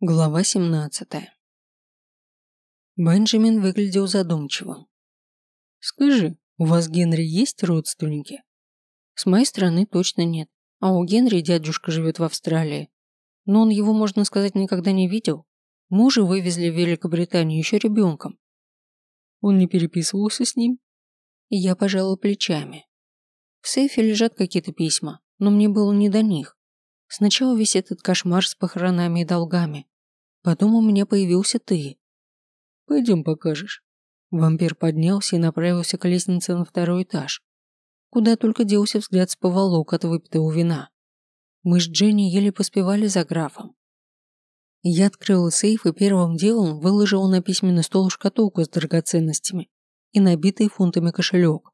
Глава 17. Бенджамин выглядел задумчивым. «Скажи, у вас, Генри, есть родственники?» «С моей стороны точно нет, а у Генри дядюшка живет в Австралии. Но он его, можно сказать, никогда не видел. Мужа вывезли в Великобританию еще ребенком. Он не переписывался с ним?» И я пожала плечами. В сейфе лежат какие-то письма, но мне было не до них. Сначала весь этот кошмар с похоронами и долгами. Потом у меня появился ты. Пойдем покажешь. Вампир поднялся и направился к лестнице на второй этаж, куда только делся взгляд с поволок от выпитого вина. Мы с Дженни еле поспевали за графом. Я открыла сейф и первым делом выложила на письменный стол шкатулку с драгоценностями и набитый фунтами кошелек.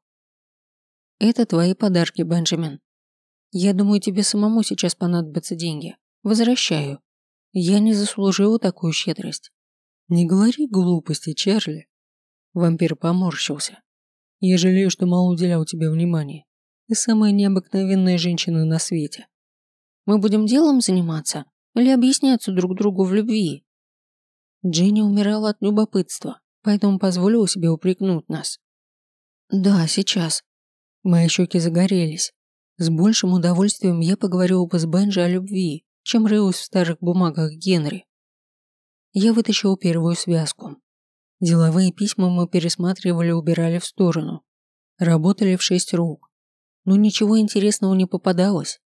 Это твои подарки, Бенджамин. Я думаю, тебе самому сейчас понадобятся деньги. Возвращаю. Я не заслужила такую щедрость. Не говори глупости, Чарли. Вампир поморщился. Я жалею, что мало уделял тебе внимания. Ты самая необыкновенная женщина на свете. Мы будем делом заниматься или объясняться друг другу в любви? Дженни умирала от любопытства, поэтому позволила себе упрекнуть нас. Да, сейчас. Мои щеки загорелись. С большим удовольствием я поговорила бы с Бенджи о любви, чем рылась в старых бумагах Генри. Я вытащил первую связку. Деловые письма мы пересматривали и убирали в сторону. Работали в 6 рук. Но ничего интересного не попадалось.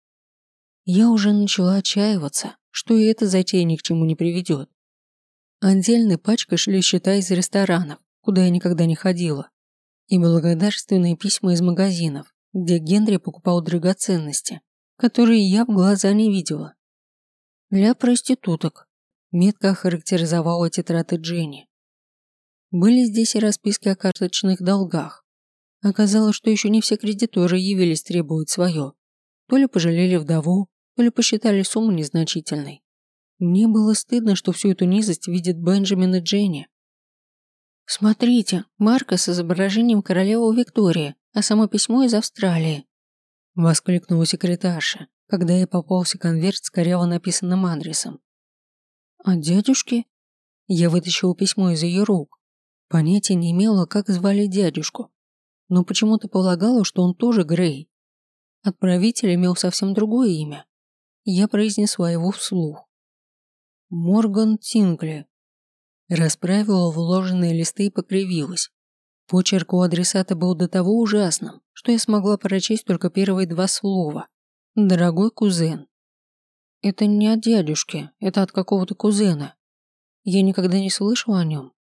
Я уже начала отчаиваться, что и эта затея ни к чему не приведет. Отдельной пачкой шли счета из ресторанов, куда я никогда не ходила, и благодарственные письма из магазинов, где Генри покупал драгоценности, которые я в глаза не видела. Для проституток. Метко охарактеризовала эти траты Дженни. Были здесь и расписки о карточных долгах. Оказалось, что еще не все кредиторы явились требовать свое. То ли пожалели вдову, то ли посчитали сумму незначительной. Мне было стыдно, что всю эту низость видят Бенджамин и Дженни. «Смотрите, марка с изображением королевы Виктории, а само письмо из Австралии», воскликнула секретарша, когда ей попался конверт с коряво написанным адресом. «От дядюшки?» Я вытащила письмо из ее рук. Понятия не имела, как звали дядюшку, но почему-то полагала, что он тоже Грей. Отправитель имел совсем другое имя. Я произнесла его вслух. Морган Тингли. Расправила вложенные листы и покривилась. Почерк у адресата был до того ужасным, что я смогла прочесть только первые 2 слова. «Дорогой кузен». Это не от дядюшки, это от какого-то кузена. Я никогда не слышала о нем.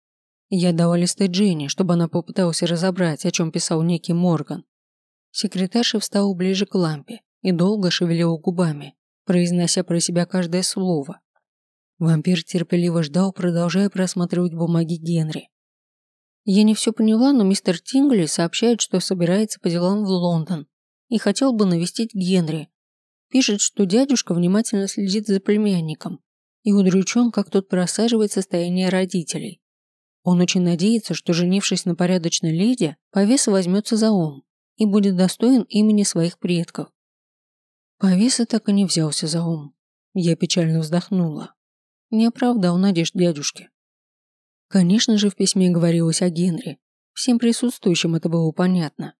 Я дала листы Дженни, чтобы она попыталась разобрать, о чем писал некий Морган. Секретарша встала ближе к лампе и долго шевелила губами, произнося про себя каждое слово. Вампир терпеливо ждал, продолжая просматривать бумаги Генри. Я не все поняла, но мистер Тингли сообщает, что собирается по делам в Лондон и хотел бы навестить Генри. Пишет, что дядюшка внимательно следит за племянником и удручен, как тот просаживает состояние родителей. Он очень надеется, что, женившись на порядочной леди, повеса возьмется за ум и будет достоин имени своих предков. Повеса так и не взялся за ум. Я печально вздохнула. Не оправдал надежд дядюшки. Конечно же, в письме говорилось о Генри. Всем присутствующим это было понятно.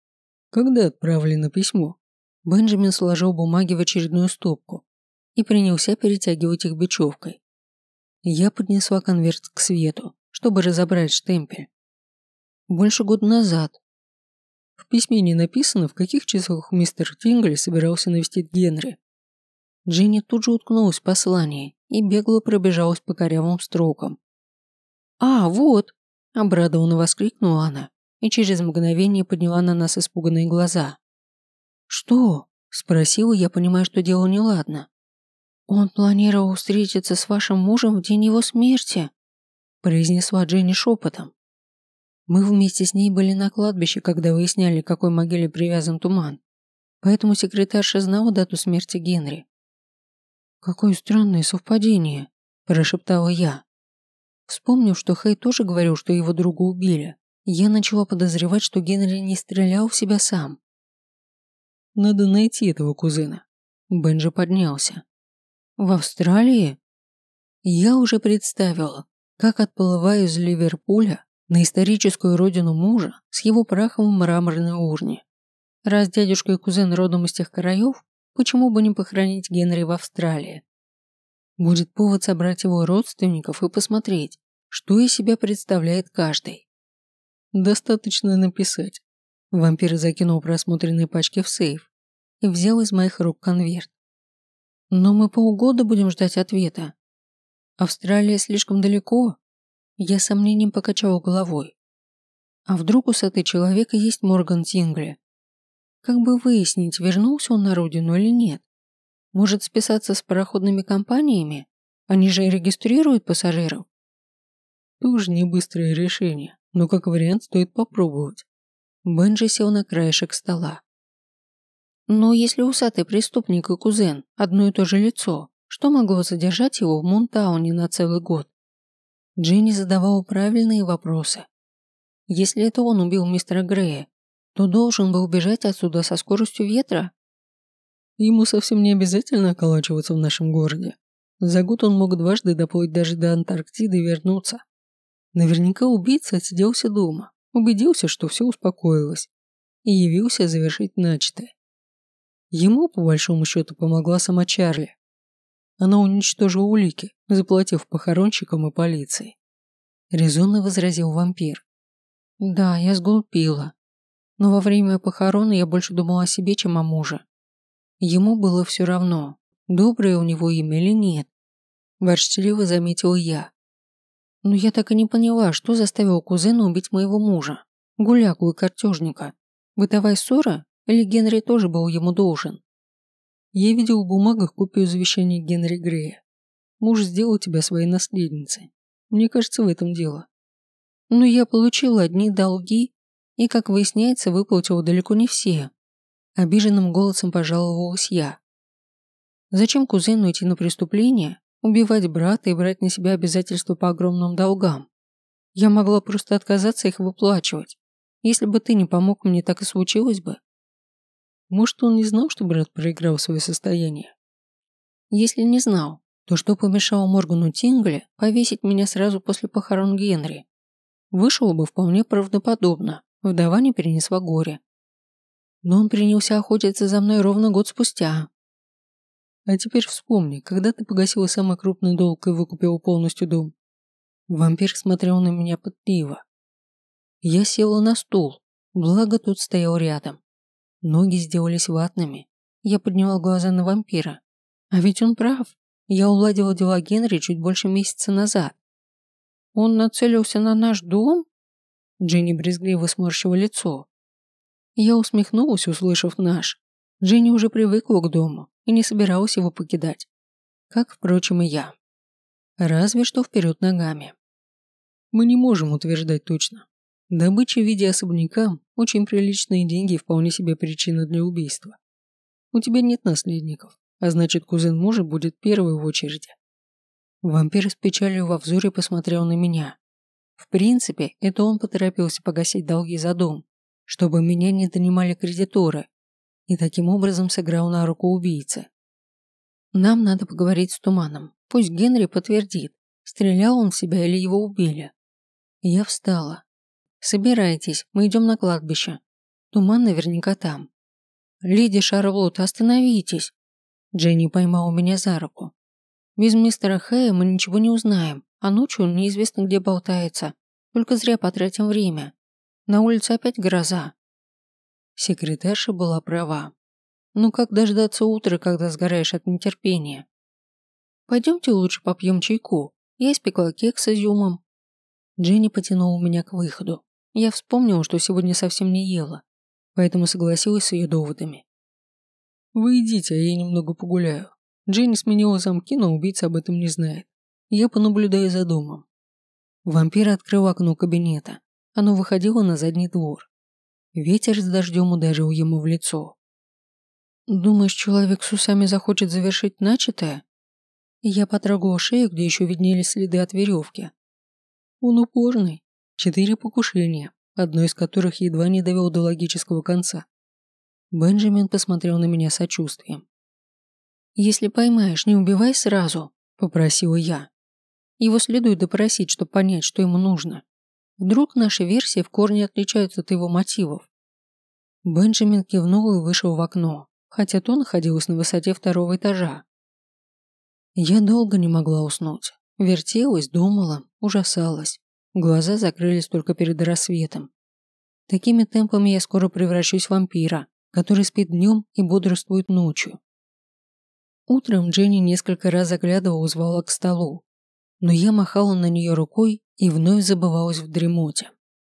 Когда отправлено письмо? Бенджамин сложил бумаги в очередную стопку и принялся перетягивать их бечевкой. Я поднесла конверт к свету, чтобы разобрать штемпель. Больше года назад. В письме не написано, в каких числах мистер Тингли собирался навестить Генри. Дженни тут же уткнулась в послание и бегло пробежалась по корявым строкам. «А, вот!» – обрадованно воскликнула она и через мгновение подняла на нас испуганные глаза. «Что?» – спросила я, понимая, что дело неладно. «Он планировал встретиться с вашим мужем в день его смерти», – произнесла Дженни шепотом. Мы вместе с ней были на кладбище, когда выясняли, к какой могиле привязан туман, поэтому секретарша знала дату смерти Генри. «Какое странное совпадение», – прошептала я. Вспомнив, что Хэй тоже говорил, что его друга убили, я начала подозревать, что Генри не стрелял в себя сам. «Надо найти этого кузена». Бенджи поднялся. «В Австралии?» Я уже представила, как отплываю из Ливерпуля на историческую родину мужа с его прахом в мраморной урне. Раз дядюшка и кузен родом из тех краев, почему бы не похоронить Генри в Австралии? Будет повод собрать его родственников и посмотреть, что из себя представляет каждый. Достаточно написать. Вампир закинул просмотренные пачки в сейф и взял из моих рук конверт. Но мы полгода будем ждать ответа. Австралия слишком далеко. Я с сомнением покачала головой. А вдруг у этой человека есть Морган Тингли? Как бы выяснить, вернулся он на родину или нет? Может списаться с пароходными компаниями? Они же регистрируют пассажиров. Тоже не быстрое решение, но как вариант стоит попробовать. Бенджи сел на краешек стола. Но если усатый преступник и кузен одно и то же лицо, что могло задержать его в Мунтауне на целый год? Дженни задавала правильные вопросы. Если это он убил мистера Грея, то должен был бежать отсюда со скоростью ветра. Ему совсем не обязательно околачиваться в нашем городе. За год он мог дважды доплыть даже до Антарктиды и вернуться. Наверняка убийца отсиделся дома, убедился, что все успокоилось, и явился завершить начатое. Ему, по большому счету, помогла сама Чарли. Она уничтожила улики, заплатив похоронщикам и полиции. Резонно возразил вампир. Да, я сглупила. Но во время похорон я больше думала о себе, чем о муже. Ему было все равно, доброе у него имя или нет. Ворчливо заметила я. Но я так и не поняла, что заставило кузена убить моего мужа, гуляку и картежника. Бытовая ссора или Генри тоже был ему должен? Я видел в бумагах копию завещания Генри Грея. Муж сделал тебя своей наследницей. Мне кажется, в этом дело. Но я получила одни долги и, как выясняется, выплатила далеко не все. Обиженным голосом пожаловалась я. Зачем кузену идти на преступление, убивать брата и брать на себя обязательства по огромным долгам? Я могла просто отказаться их выплачивать. Если бы ты не помог мне, так и случилось бы. Может, он не знал, что брат проиграл свое состояние? Если не знал, то что помешало Моргану Тингли повесить меня сразу после похорон Генри? Вышло бы вполне правдоподобно, вдова не перенесла горе. Но он принялся охотиться за мной ровно год спустя. А теперь вспомни, когда ты погасила самый крупный долг и выкупила полностью дом. Вампир смотрел на меня пытливо. Я села на стул, благо тот стоял рядом. Ноги сделались ватными. Я подняла глаза на вампира. А ведь он прав. Я уладила дела Генри чуть больше месяца назад. Он нацелился на наш дом? Дженни брезгливо сморщила лицо. Я усмехнулась, услышав «наш». Дженни уже привыкла к дому и не собиралась его покидать. Как, впрочем, и я. Разве что вперед ногами. Мы не можем утверждать точно. Добыча в виде особняка – очень приличные деньги и вполне себе причина для убийства. У тебя нет наследников, а значит, кузен мужа будет первый в очереди. Вампир с печалью во взоре посмотрел на меня. В принципе, это он поторопился погасить долги за дом, чтобы меня не донимали кредиторы, и таким образом сыграл на руку убийцы. Нам надо поговорить с Туманом. Пусть Генри подтвердит, стрелял он в себя или его убили. Я встала. Собирайтесь, мы идем на кладбище. Туман наверняка там. Леди Шарлотта, остановитесь. Дженни поймала меня за руку. Без мистера Хэя мы ничего не узнаем, а ночью он неизвестно где болтается. Только зря потратим время. На улице опять гроза. Секретарша была права. Ну как дождаться утра, когда сгораешь от нетерпения? Пойдемте лучше попьем чайку. Я испекла кекс с изюмом. Дженни потянула меня к выходу. Я вспомнила, что сегодня совсем не ела, поэтому согласилась с ее доводами. Вы идите, а я немного погуляю. Дженни сменила замки, но убийца об этом не знает. Я понаблюдаю за домом. Вампир открыл окно кабинета. Оно выходило на задний двор. Ветер с дождем ударил ему в лицо. «Думаешь, человек с усами захочет завершить начатое?» Я потрогала шею, где еще виднелись следы от веревки. Он упорный. 4 покушения, одно из которых едва не довел до логического конца. Бенджамин посмотрел на меня с сочувствием. «Если поймаешь, не убивай сразу», – попросила я. Его следует допросить, чтобы понять, что ему нужно. Вдруг наши версии в корне отличаются от его мотивов. Бенджамин кивнул и вышел в окно, хотя то находилось на высоте 2-го этажа. Я долго не могла уснуть. Вертелась, думала, ужасалась. Глаза закрылись только перед рассветом. Такими темпами я скоро превращусь в вампира, который спит днем и бодрствует ночью. Утром Дженни несколько раз заглядывала и звала к столу, но я махала на нее рукой и вновь забывалась в дремоте.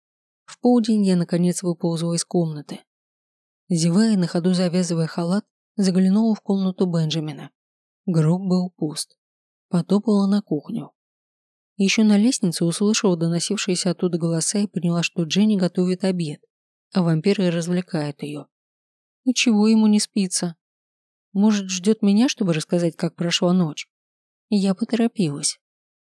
В полдень я наконец выползла из комнаты. Зевая, на ходу завязывая халат, заглянула в комнату Бенджамина. Гроб был пуст. Потопала на кухню. Еще на лестнице услышала доносившиеся оттуда голоса и поняла, что Дженни готовит обед, а вампир и развлекает ее. И чего ему не спится? Может, ждет меня, чтобы рассказать, как прошла ночь? Я поторопилась.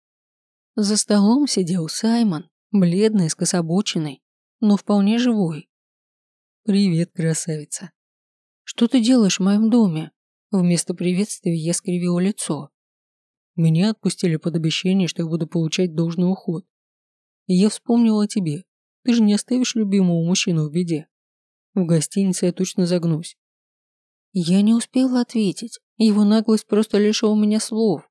За столом сидел Саймон, бледный, скособоченный, но вполне живой. «Привет, красавица!» «Что ты делаешь в моем доме?» Вместо приветствия я скривила лицо. «Меня отпустили под обещание, что я буду получать должный уход. И я вспомнила о тебе. Ты же не оставишь любимого мужчину в беде. В гостинице я точно загнусь». Я не успела ответить. Его наглость просто лишила меня слов.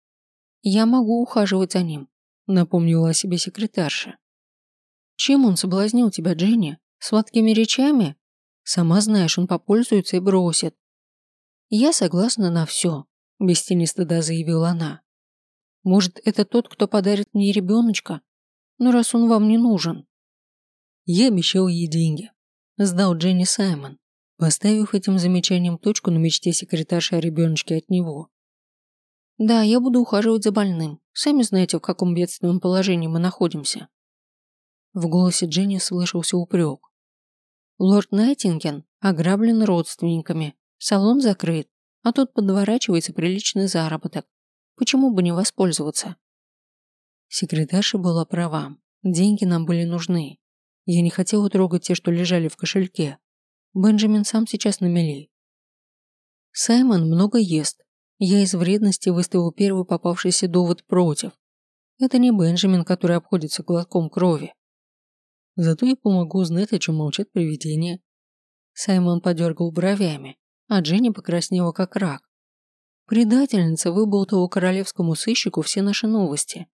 «Я могу ухаживать за ним», — напомнила о себе секретарша. «Чем он соблазнил тебя, Дженни? Сладкими речами? Сама знаешь, он попользуется и бросит». «Я согласна на все», — без тени стыда заявила она. «Может, это тот, кто подарит мне ребеночка? Ну, раз он вам не нужен». Я обещал ей деньги. Сдал Дженни Саймон, поставив этим замечанием точку на мечте секретарши о ребеночке от него. «Да, я буду ухаживать за больным. Сами знаете, в каком бедственном положении мы находимся». В голосе Дженни слышался упрек. «Лорд Найтинген ограблен родственниками, салон закрыт, а тут подворачивается приличный заработок. Почему бы не воспользоваться?» Секретарша была права. Деньги нам были нужны. Я не хотела трогать те, что лежали в кошельке. Бенджамин сам сейчас на мели. Саймон много ест. Я из вредности выставил первый попавшийся довод против. Это не Бенджамин, который обходится глотком крови. Зато я помогу узнать, о чем молчат привидения. Саймон подергал бровями, а Дженни покраснела как рак. Предательница выболтала королевскому сыщику все наши новости.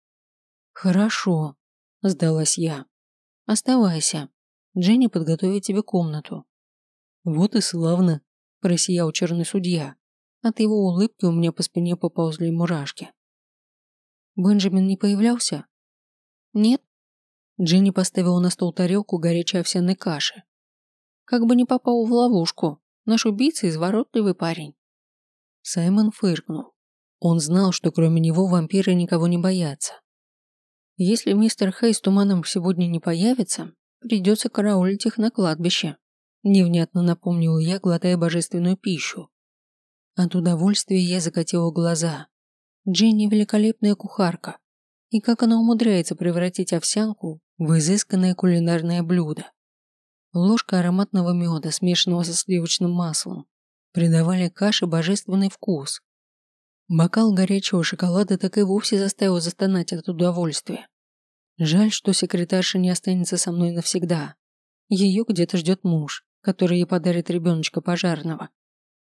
«Хорошо», – сдалась я. «Оставайся. Дженни подготовит тебе комнату». «Вот и славно», – просиял черный судья. От его улыбки у меня по спине поползли мурашки. «Бенджамин не появлялся?» «Нет». Дженни поставила на стол тарелку горячей овсяной каши. «Как бы не попал в ловушку. Наш убийца изворотливый парень». Саймон фыркнул. Он знал, что кроме него вампиры никого не боятся. «Если мистер Хей с туманом сегодня не появится, придется караулить их на кладбище», невнятно напомнила я, глотая божественную пищу. От удовольствия я закатила глаза. Дженни великолепная кухарка. И как она умудряется превратить овсянку в изысканное кулинарное блюдо. Ложка ароматного меда, смешанного со сливочным маслом, придавали каше божественный вкус. Бокал горячего шоколада так и вовсе заставил застонать от удовольствия. Жаль, что секретарша не останется со мной навсегда. Ее где-то ждет муж, который ей подарит ребеночка пожарного.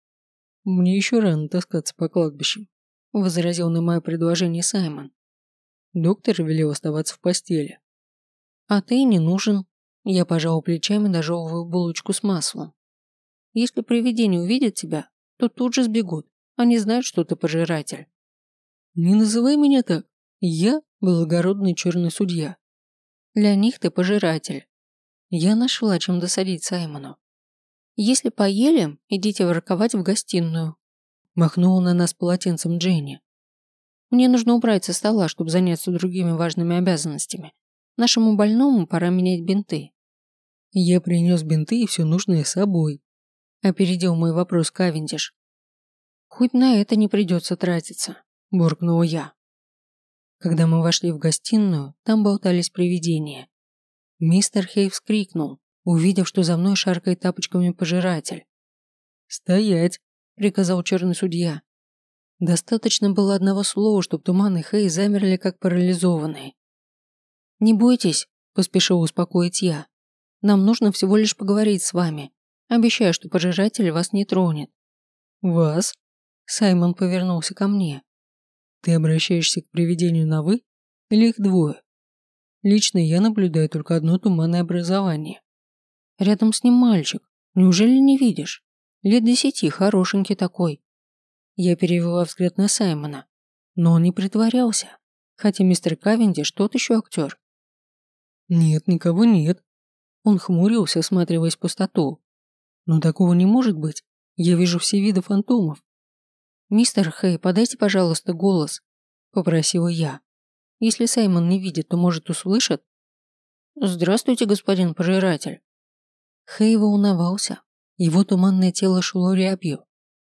«Мне еще рано таскаться по кладбищам», – возразил на мое предложение Саймон. Доктор велел оставаться в постели. «А ты не нужен». Я пожал плечами, дожевываю булочку с маслом. «Если привидение увидит тебя, то тут же сбегут. Они знают, что ты пожиратель». «Не называй меня так. Я благородный черный судья». «Для них ты пожиратель». Я нашла, чем досадить Саймону. «Если поели, идите ворковать в гостиную», – махнула на нас полотенцем Дженни. «Мне нужно убрать со стола, чтобы заняться другими важными обязанностями. Нашему больному пора менять бинты». «Я принес бинты и все нужное с собой», – опередил мой вопрос Кавендиш. «Хоть на это не придется тратиться», – буркнула я. Когда мы вошли в гостиную, там болтались привидения. Мистер Хей вскрикнул, увидев, что за мной шаркает тапочками пожиратель. «Стоять!» – приказал черный судья. Достаточно было одного слова, чтобы Туман и Хэй замерли как парализованные. «Не бойтесь», – поспешил успокоить я. «Нам нужно всего лишь поговорить с вами. Обещаю, что пожиратель вас не тронет». «Вас?» – Саймон повернулся ко мне. «Ты обращаешься к привидению на «вы» или их двое? Лично я наблюдаю только одно туманное образование. Рядом с ним мальчик. Неужели не видишь? Лет 10, хорошенький такой». Я перевела взгляд на Саймона, но он не притворялся, хотя мистер Кавендиш тот еще актер. «Нет, никого нет». Он хмурился, всматриваясь в пустоту. «Но такого не может быть. Я вижу все виды фантомов». «Мистер Хэй, подайте, пожалуйста, голос», – попросила я. «Если Саймон не видит, то, может, услышит?» «Здравствуйте, господин пожиратель». Хэй волновался. Его туманное тело шло рябью.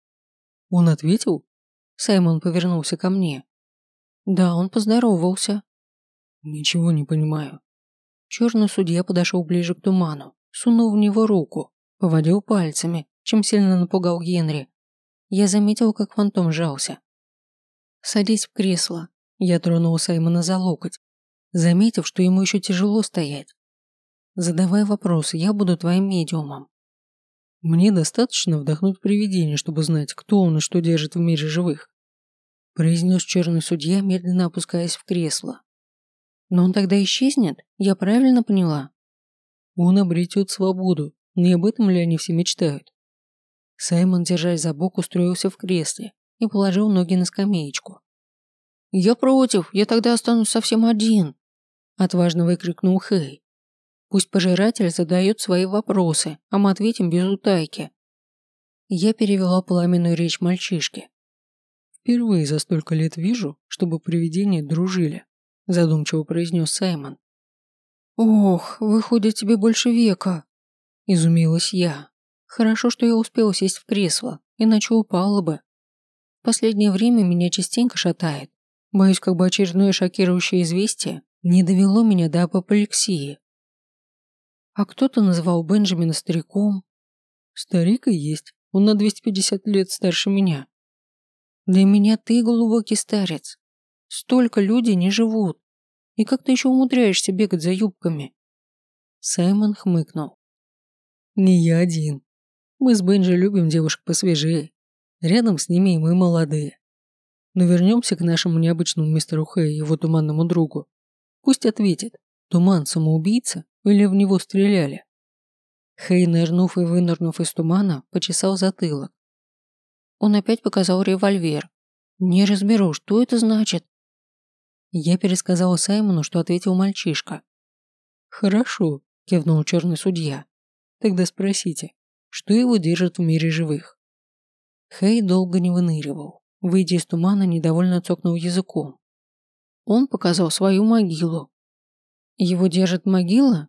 «Он ответил?» Саймон повернулся ко мне. «Да, он поздоровался». «Ничего не понимаю». Черный судья подошел ближе к туману, сунул в него руку, поводил пальцами, чем сильно напугал Генри. Я заметил, как фантом сжался. «Садись в кресло». Я тронул Саймона за локоть, заметив, что ему еще тяжело стоять. «Задавай вопросы, я буду твоим медиумом». «Мне достаточно вдохнуть привидение, чтобы знать, кто он и что держит в мире живых», произнес черный судья, медленно опускаясь в кресло. «Но он тогда исчезнет? Я правильно поняла?» «Он обретет свободу, не об этом ли они все мечтают?» Саймон, держась за бок, устроился в кресле и положил ноги на скамеечку. «Я против, я тогда останусь совсем один», отважно выкрикнул Хэй. «Пусть пожиратель задает свои вопросы, а мы ответим без утайки». Я перевела пламенную речь мальчишки. «Впервые за столько лет вижу, чтобы привидения дружили», задумчиво произнес Саймон. «Ох, выходит, тебе больше века», изумилась я. Хорошо, что я успела сесть в кресло, иначе упала бы. В последнее время меня частенько шатает. Боюсь, как бы очередное шокирующее известие не довело меня до апоплексии. А кто-то называл Бенджамина стариком. Старик и есть, он на 250 лет старше меня. Для меня ты глубокий старец. Столько людей не живут. И как ты еще умудряешься бегать за юбками?» Саймон хмыкнул. «Не я один. Мы с Бенджи любим девушек посвежее. Рядом с ними и мы молодые. Но вернемся к нашему необычному мистеру Хэю и его туманному другу. Пусть ответит, Туман самоубийца или в него стреляли?» Хэй, нырнув и вынырнув из тумана, почесал затылок. Он опять показал револьвер. «Не разберу, что это значит?» Я пересказала Саймону, что ответил мальчишка. «Хорошо», – кивнул черный судья. «Тогда спросите, что его держит в мире живых?» Хэй долго не выныривал. Выйдя из тумана, недовольно цокнул языком. Он показал свою могилу. «Его держит могила?»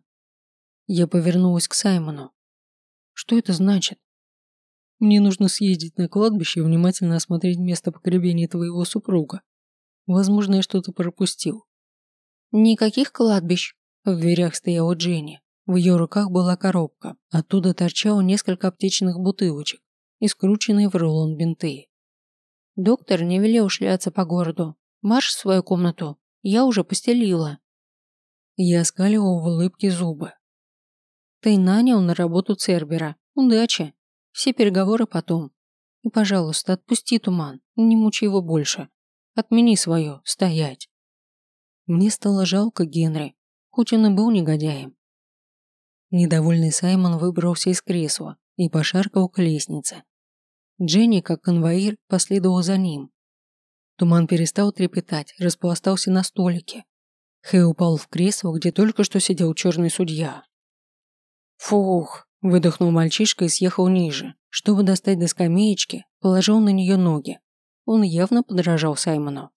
Я повернулась к Саймону. «Что это значит?» «Мне нужно съездить на кладбище и внимательно осмотреть место погребения твоего супруга. Возможно, я что-то пропустил». «Никаких кладбищ». В дверях стояла Дженни. В ее руках была коробка. Оттуда торчало несколько аптечных бутылочек и скрученные в рулон бинты. «Доктор не велел шляться по городу. Марш в свою комнату. Я уже постелила». Я оскалила в улыбке зубы. «Ты нанял на работу Цербера. Удачи. Все переговоры потом. И, пожалуйста, отпусти Туман. Не мучи его больше. Отмени свое. Стоять». Мне стало жалко Генри, хоть он и был негодяем. Недовольный Саймон выбрался из кресла и пошаркал к лестнице. Дженни, как конвоир, последовала за ним. Туман перестал трепетать, распластался на столике. Хэй упал в кресло, где только что сидел черный судья. «Фух!» – выдохнул мальчишка и съехал ниже. Чтобы достать до скамеечки, положил на нее ноги. Он явно подражал Саймону.